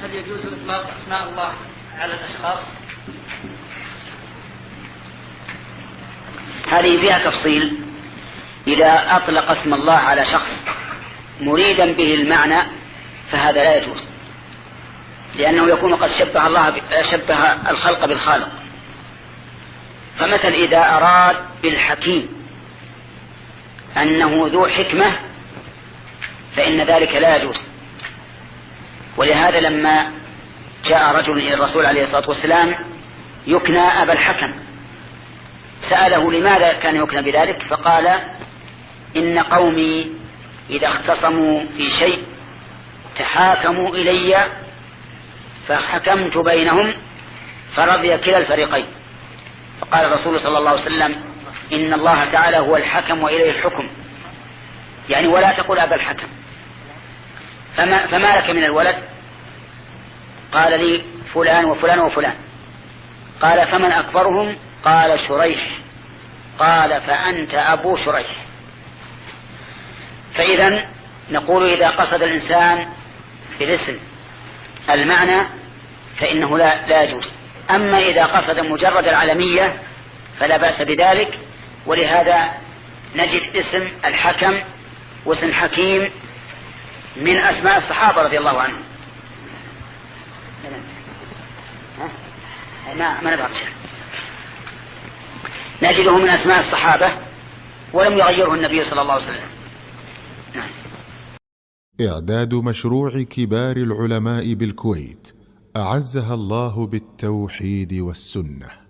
هل يجوز إطلاق أسماء الله على الأشخاص؟ هذه فيها تفصيل. إذا أطلق اسم الله على شخص مريدا به المعنى فهذا لا يجوز، لأنه يكون قد شبه الخلق بالخالق. فمثل إذا أراد بالحكيم أنه ذو حكمة فإن ذلك لا يجوز. ولهذا لما جاء رجل إلى الرسول عليه الصلاة والسلام يكنى أبا الحكم سأله لماذا كان يكنى بذلك، فقال إن قومي إذا اختصموا في شيء تحاكموا إلي فحكمت بينهم فرضي كلا الفريقين. فقال الرسول صلى الله عليه وسلم إن الله تعالى هو الحكم وإليه الحكم، يعني ولا تقول أبا الحكم. فما لك من الولد؟ قال لي فلان وفلان وفلان. قال فمن أكبرهم؟ قال شريح. قال فأنت أبو شريح. فإذا نقول إذا قصد الإنسان بالاسم المعنى فإنه لا يجوز. أما إذا قصد مجرد العلمية فلا بأس بذلك. ولهذا نجد اسم الحكم واسم حكيم من أسماء الصحابة رضي الله عنهم. ما نبغى شيء، نجده من أسماء الصحابة ولم يغيره النبي صلى الله عليه وسلم. إعداد مشروع كبار العلماء بالكويت أعزها الله بالتوحيد والسنة.